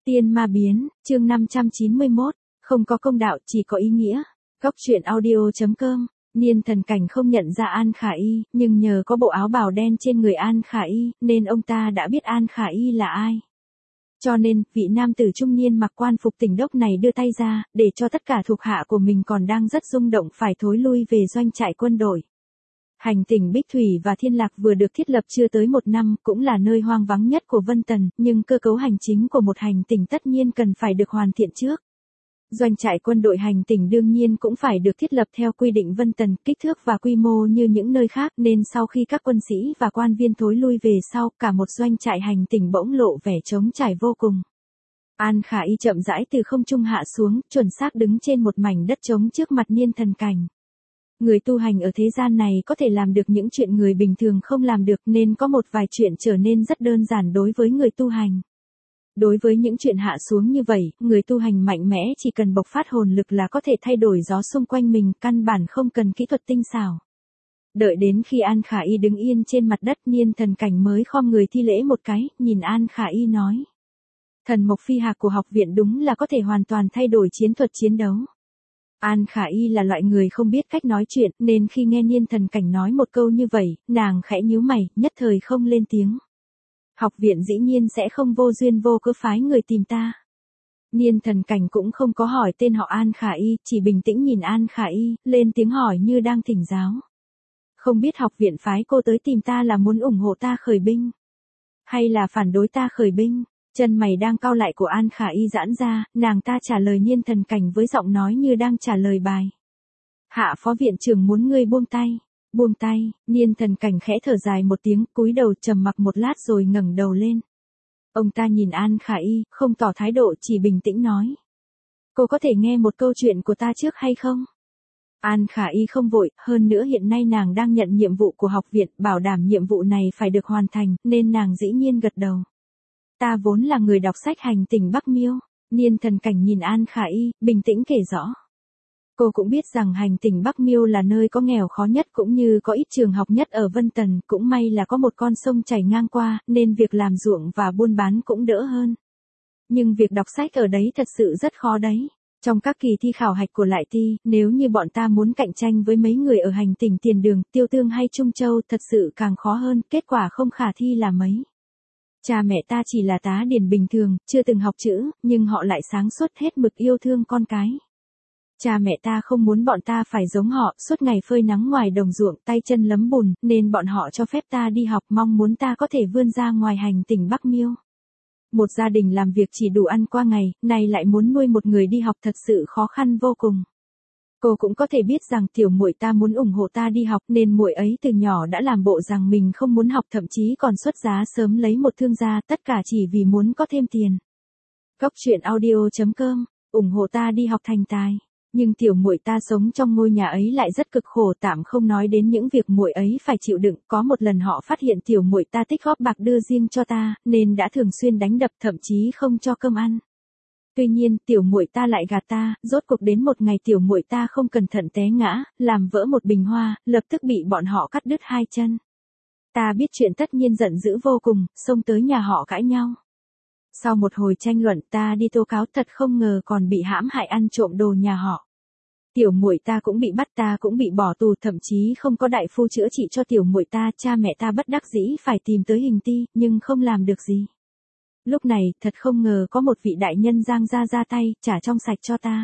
Tiên ma biến, chương 591, không có công đạo chỉ có ý nghĩa. Góc truyện audio.com. Niên Thần Cảnh không nhận ra An Khả Y, nhưng nhờ có bộ áo bào đen trên người An Khả Y, nên ông ta đã biết An Khả Y là ai. Cho nên, vị nam tử trung niên mặc quan phục tỉnh đốc này đưa tay ra, để cho tất cả thuộc hạ của mình còn đang rất rung động phải thối lui về doanh trại quân đội. Hành tỉnh Bích Thủy và Thiên Lạc vừa được thiết lập chưa tới 1 năm, cũng là nơi hoang vắng nhất của Vân Tần, nhưng cơ cấu hành chính của một hành tỉnh tất nhiên cần phải được hoàn thiện trước. Doanh trại quân đội hành tỉnh đương nhiên cũng phải được thiết lập theo quy định Vân Tần, kích thước và quy mô như những nơi khác, nên sau khi các quân sĩ và quan viên thối lui về sau, cả một doanh trại hành tỉnh bỗng lộ vẻ trống trải vô cùng. An Khả Y chậm rãi từ không trung hạ xuống, chuẩn xác đứng trên một mảnh đất trống trước mặt Niên Thần Cảnh. Người tu hành ở thế gian này có thể làm được những chuyện người bình thường không làm được, nên có một vài chuyện trở nên rất đơn giản đối với người tu hành. Đối với những chuyện hạ xuống như vậy, người tu hành mạnh mẽ chỉ cần bộc phát hồn lực là có thể thay đổi gió xung quanh mình, căn bản không cần kỹ thuật tinh xảo. Đợi đến khi An Khả Y đứng yên trên mặt đất, Niên Thần Cảnh mới khom người thi lễ một cái, nhìn An Khả Y nói. Thần mộc phi hạc của học viện đúng là có thể hoàn toàn thay đổi chiến thuật chiến đấu. An Khả Y là loại người không biết cách nói chuyện, nên khi nghe Niên Thần Cảnh nói một câu như vậy, nàng khẽ nhíu mày, nhất thời không lên tiếng. Học viện dĩ nhiên sẽ không vô duyên vô cớ phái người tìm ta. Niên Thần Cảnh cũng không có hỏi tên họ An Khả Y, chỉ bình tĩnh nhìn An Khả Y, lên tiếng hỏi như đang thỉnh giáo. Không biết học viện phái cô tới tìm ta là muốn ủng hộ ta khởi binh, hay là phản đối ta khởi binh? Chân mày đang cau lại của An Khả Y giãn ra, nàng ta trả lời Niên Thần Cảnh với giọng nói như đang trả lời bài. Hạ phó viện trưởng muốn ngươi buông tay. Buông tay, Niên Thần Cảnh khẽ thở dài một tiếng, cúi đầu trầm mặc một lát rồi ngẩng đầu lên. Ông ta nhìn An Khả Y, không tỏ thái độ, chỉ bình tĩnh nói. Cô có thể nghe một câu chuyện của ta trước hay không? An Khả Y không vội, hơn nữa hiện nay nàng đang nhận nhiệm vụ của học viện, bảo đảm nhiệm vụ này phải được hoàn thành, nên nàng dĩ nhiên gật đầu. Ta vốn là người đọc sách hành tỉnh Bắc Miêu. Niên Thần Cảnh nhìn An Khả Y, bình tĩnh kể rõ. Cô cũng biết rằng hành tỉnh Bắc Miêu là nơi có nghèo khó nhất cũng như có ít trường học nhất ở Vân Tần, cũng may là có một con sông chảy ngang qua, nên việc làm ruộng và buôn bán cũng đỡ hơn. Nhưng việc đọc sách ở đấy thật sự rất khó đấy. Trong các kỳ thi khảo hạch của Lại Thi, nếu như bọn ta muốn cạnh tranh với mấy người ở hành tỉnh Tiền Đường, Tiêu Tương hay Trung Châu thật sự càng khó hơn, kết quả không khả thi là mấy. Cha mẹ ta chỉ là tá điền bình thường, chưa từng học chữ, nhưng họ lại sáng suốt hết mực yêu thương con cái. Cha mẹ ta không muốn bọn ta phải giống họ, suốt ngày phơi nắng ngoài đồng ruộng, tay chân lấm bùn, nên bọn họ cho phép ta đi học, mong muốn ta có thể vươn ra ngoài hành tỉnh Bắc Miêu. Một gia đình làm việc chỉ đủ ăn qua ngày, nay lại muốn nuôi một người đi học thật sự khó khăn vô cùng. Cô cũng có thể biết rằng tiểu muội ta muốn ủng hộ ta đi học, nên muội ấy từ nhỏ đã làm bộ rằng mình không muốn học, thậm chí còn xuất giá sớm lấy một thương gia, tất cả chỉ vì muốn có thêm tiền. Góc truyện audio.com, ủng hộ ta đi học thành tài. Nhưng tiểu muội ta sống trong ngôi nhà ấy lại rất cực khổ, tạm không nói đến những việc muội ấy phải chịu đựng, có một lần họ phát hiện tiểu muội ta tích góp bạc đưa riêng cho ta, nên đã thường xuyên đánh đập, thậm chí không cho cơm ăn. Tuy nhiên, tiểu muội ta lại gạt ta, rốt cuộc đến một ngày tiểu muội ta không cẩn thận té ngã, làm vỡ một bình hoa, lập tức bị bọn họ cắt đứt 2 chân. Ta biết chuyện tất nhiên giận dữ vô cùng, xông tới nhà họ cãi nhau. Sau một hồi tranh luận, ta đi tố cáo, thật không ngờ còn bị hãm hại ăn trộm đồ nhà họ. Tiểu muội ta cũng bị bắt, ta cũng bị bỏ tù, thậm chí không có đại phu chữa trị cho tiểu muội ta, cha mẹ ta bất đắc dĩ phải tìm tới Hình Ti, nhưng không làm được gì. Lúc này, thật không ngờ có một vị đại nhân Giang gia ra tay, trả trong sạch cho ta.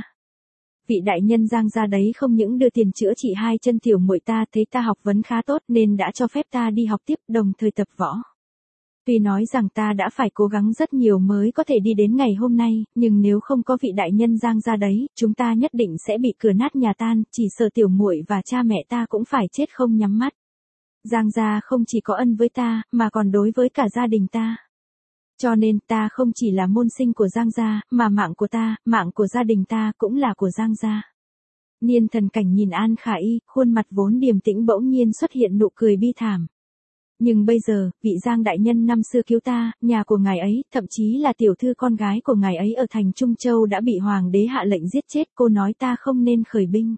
Vị đại nhân Giang gia đấy không những đưa tiền chữa trị 2 chân tiểu muội ta, thấy ta học vấn khá tốt nên đã cho phép ta đi học tiếp, đồng thời tập võ. Tuy nói rằng ta đã phải cố gắng rất nhiều mới có thể đi đến ngày hôm nay, nhưng nếu không có vị đại nhân Giang gia đấy, chúng ta nhất định sẽ bị cửa nát nhà tan, chỉ sợ tiểu muội và cha mẹ ta cũng phải chết không nhắm mắt. Giang gia không chỉ có ân với ta, mà còn đối với cả gia đình ta. Cho nên ta không chỉ là môn sinh của Giang gia, mà mạng của ta, mạng của gia đình ta cũng là của Giang gia. Niên Thần Cảnh nhìn An Khả Y, khuôn mặt vốn điềm tĩnh bỗng nhiên xuất hiện nụ cười bi thảm. Nhưng bây giờ, vị Giang đại nhân năm xưa cứu ta, nhà của ngài ấy, thậm chí là tiểu thư con gái của ngài ấy ở thành Trung Châu đã bị hoàng đế hạ lệnh giết chết, cô nói ta không nên khởi binh.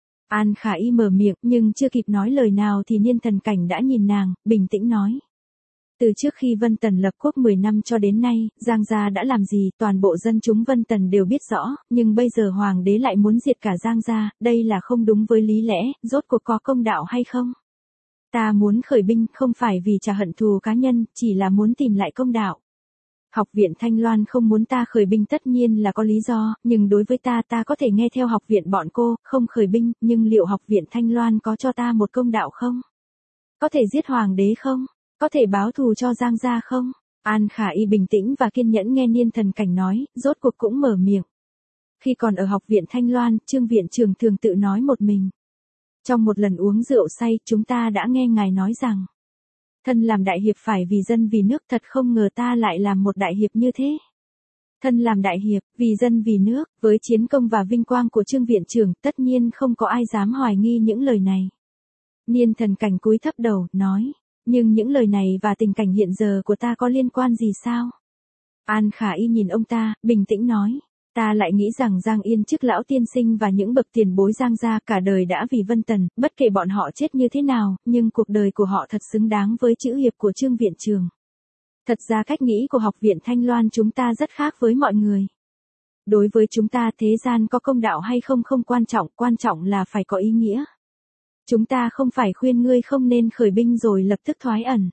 An Khả Y mở miệng, nhưng chưa kịp nói lời nào thì Niên Thần Cảnh đã nhìn nàng, bình tĩnh nói. Từ trước khi Vân Tần lập quốc 10 năm cho đến nay, Giang gia đã làm gì, toàn bộ dân chúng Vân Tần đều biết rõ, nhưng bây giờ hoàng đế lại muốn diệt cả Giang gia, đây là không đúng với lý lẽ, rốt cuộc có công đạo hay không? Ta muốn khởi binh không phải vì trả hận thù cá nhân, chỉ là muốn tìm lại công đạo. Học viện Thanh Loan không muốn ta khởi binh tất nhiên là có lý do, nhưng đối với ta có thể nghe theo học viện bọn cô, không khởi binh, nhưng liệu học viện Thanh Loan có cho ta một công đạo không? Có thể giết hoàng đế không? Có thể báo thù cho Giang gia không? An Khả Y bình tĩnh và kiên nhẫn nghe Niên Thần Cảnh nói, rốt cuộc cũng mở miệng. Khi còn ở học viện Thanh Loan, Trương viện trưởng thường tự nói một mình. Trong một lần uống rượu say, chúng ta đã nghe ngài nói rằng, thân làm đại hiệp phải vì dân vì nước, thật không ngờ ta lại làm một đại hiệp như thế. Thân làm đại hiệp, vì dân vì nước, với chiến công và vinh quang của Trương viện trưởng, tất nhiên không có ai dám hoài nghi những lời này. Niên Thần Cảnh cúi thấp đầu, nói, nhưng những lời này và tình cảnh hiện giờ của ta có liên quan gì sao? An Khả Y nhìn ông ta, bình tĩnh nói, ta lại nghĩ rằng Giang Yên chức lão tiên sinh và những bậc tiền bối Giang gia cả đời đã vì Vân Tần, bất kể bọn họ chết như thế nào, nhưng cuộc đời của họ thật xứng đáng với chữ hiệp của Trương viện trưởng. Thật ra cách nghĩ của học viện Thanh Loan chúng ta rất khác với mọi người. Đối với chúng ta thế gian có công đạo hay không không quan trọng là phải có ý nghĩa. Chúng ta không phải khuyên ngươi không nên khởi binh rồi lập tức thoái ẩn.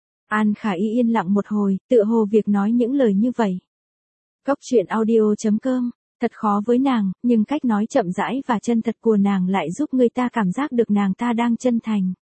An Khả Y yên lặng một hồi, tựa hồ việc nói những lời như vậy. Góc truyện audio.com, thật khó với nàng, nhưng cách nói chậm rãi và chân thật của nàng lại giúp người ta cảm giác được nàng ta đang chân thành.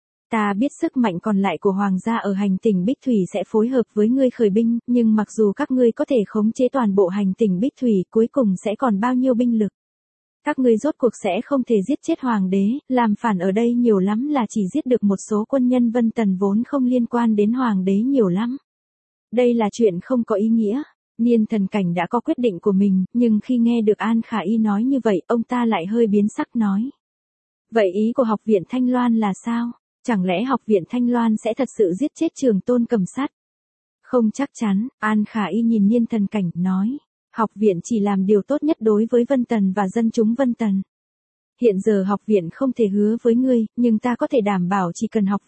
Ta biết sức mạnh còn lại của hoàng gia ở hành tinh Bích Thủy sẽ phối hợp với ngươi khởi binh, nhưng mặc dù các ngươi có thể khống chế toàn bộ hành tinh Bích Thủy, cuối cùng sẽ còn bao nhiêu binh lực? Các ngươi rốt cuộc sẽ không thể giết chết hoàng đế, làm phản ở đây nhiều lắm là chỉ giết được một số quân nhân Vân Tần vốn không liên quan đến hoàng đế nhiều lắm. Đây là chuyện không có ý nghĩa. Niên Thần Cảnh đã có quyết định của mình, nhưng khi nghe được An Khả Y nói như vậy, ông ta lại hơi biến sắc nói. Vậy ý của học viện Thanh Loan là sao? Chẳng lẽ học viện Thanh Loan sẽ thật sự giết chết Trường Tôn Cầm Sát? Không chắc chắn, An Khả Y nhìn Niên Thần Cảnh, nói. Học viện chỉ làm điều tốt nhất đối với Vân Tần và dân chúng Vân Tần. Hiện giờ học viện không thể hứa với ngươi, nhưng ta có thể đảm bảo chỉ cần học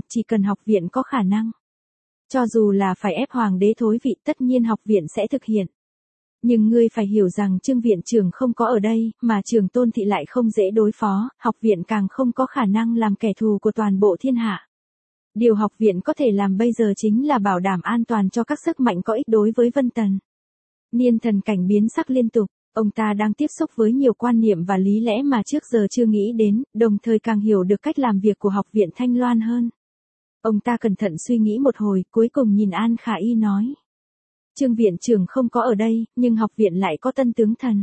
viện có khả năng. Cho dù là phải ép hoàng đế thối vị, tất nhiên học viện sẽ thực hiện. Nhưng ngươi phải hiểu rằng Trương viện trưởng không có ở đây, mà Trường Tôn thị lại không dễ đối phó, học viện càng không có khả năng làm kẻ thù của toàn bộ thiên hạ. Điều học viện có thể làm bây giờ chính là bảo đảm an toàn cho các sức mạnh có ích đối với Vân Tần. Niên Thần Cảnh biến sắc liên tục, ông ta đang tiếp xúc với nhiều quan niệm và lý lẽ mà trước giờ chưa nghĩ đến, đồng thời càng hiểu được cách làm việc của học viện Thanh Loan hơn. Ông ta cẩn thận suy nghĩ một hồi, cuối cùng nhìn An Khả Y nói. Trương viện trưởng không có ở đây, nhưng học viện lại có tân tướng thần.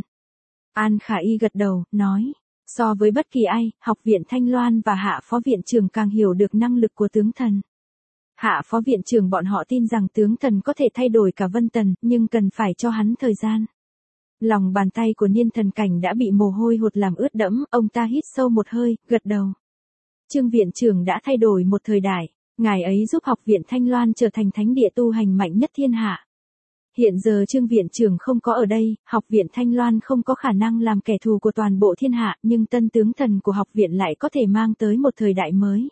An Khả Y gật đầu, nói. So với bất kỳ ai, học viện Thanh Loan và hạ phó viện trưởng càng hiểu được năng lực của tướng thần. Hạ phó viện trưởng bọn họ tin rằng tướng thần có thể thay đổi cả Vân Tần, nhưng cần phải cho hắn thời gian. Lòng bàn tay của Niên Thần Cảnh đã bị mồ hôi hột làm ướt đẫm, ông ta hít sâu một hơi, gật đầu. Trương viện trưởng đã thay đổi một thời đại, ngài ấy giúp học viện Thanh Loan trở thành thánh địa tu hành mạnh nhất thiên hạ. Hiện giờ Trương viện trưởng không có ở đây, học viện Thanh Loan không có khả năng làm kẻ thù của toàn bộ thiên hạ, nhưng tân tướng thần của học viện lại có thể mang tới một thời đại mới.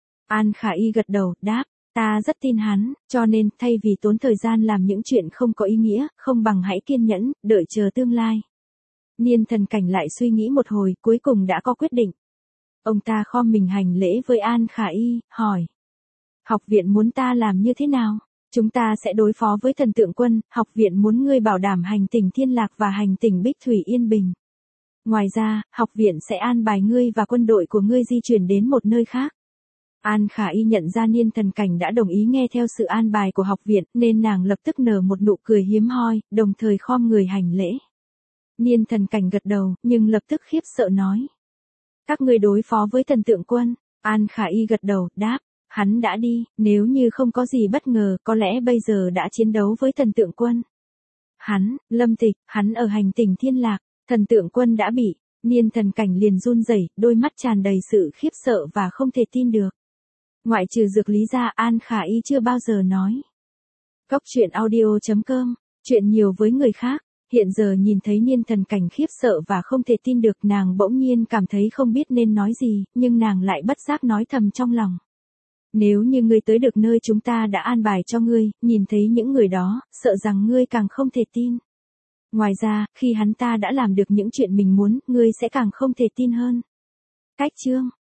An Khả Y gật đầu, đáp. Ta rất tin hắn, cho nên thay vì tốn thời gian làm những chuyện không có ý nghĩa, không bằng hãy kiên nhẫn, đợi chờ tương lai. Niên Thần Cảnh lại suy nghĩ một hồi, cuối cùng đã có quyết định. Ông ta khom mình hành lễ với An Khả Y, hỏi. Học viện muốn ta làm như thế nào? Chúng ta sẽ đối phó với thần tượng quân, học viện muốn ngươi bảo đảm hành tinh Thiên Lạc và hành tinh Bích Thủy yên bình. Ngoài ra, học viện sẽ an bài ngươi và quân đội của ngươi di chuyển đến một nơi khác. An Khả Y nhận ra Niên Thần Cảnh đã đồng ý nghe theo sự an bài của học viện, nên nàng lập tức nở một nụ cười hiếm hoi, đồng thời khom người hành lễ. Niên Thần Cảnh gật đầu, nhưng lập tức khiếp sợ nói. Các ngươi đối phó với thần tượng quân. An Khả Y gật đầu, đáp. Hắn đã đi, nếu như không có gì bất ngờ, có lẽ bây giờ đã chiến đấu với thần tượng quân. Lâm Tịch, hắn ở hành tinh Thiên Lạc, thần tượng quân đã bị. Niên Thần Cảnh liền run rẩy, đôi mắt tràn đầy sự khiếp sợ và không thể tin được. Ngoại trừ Dược Lý ra, An Khả Y chưa bao giờ nói. Góc truyện audio.com, chuyện nhiều với người khác. Hiện giờ nhìn thấy Niên Thần Cảnh khiếp sợ và không thể tin được, nàng bỗng nhiên cảm thấy không biết nên nói gì, nhưng nàng lại bất giác nói thầm trong lòng. Nếu như ngươi tới được nơi chúng ta đã an bài cho ngươi, nhìn thấy những người đó, sợ rằng ngươi càng không thể tin. Ngoài ra, khi hắn ta đã làm được những chuyện mình muốn, ngươi sẽ càng không thể tin hơn. Cách chương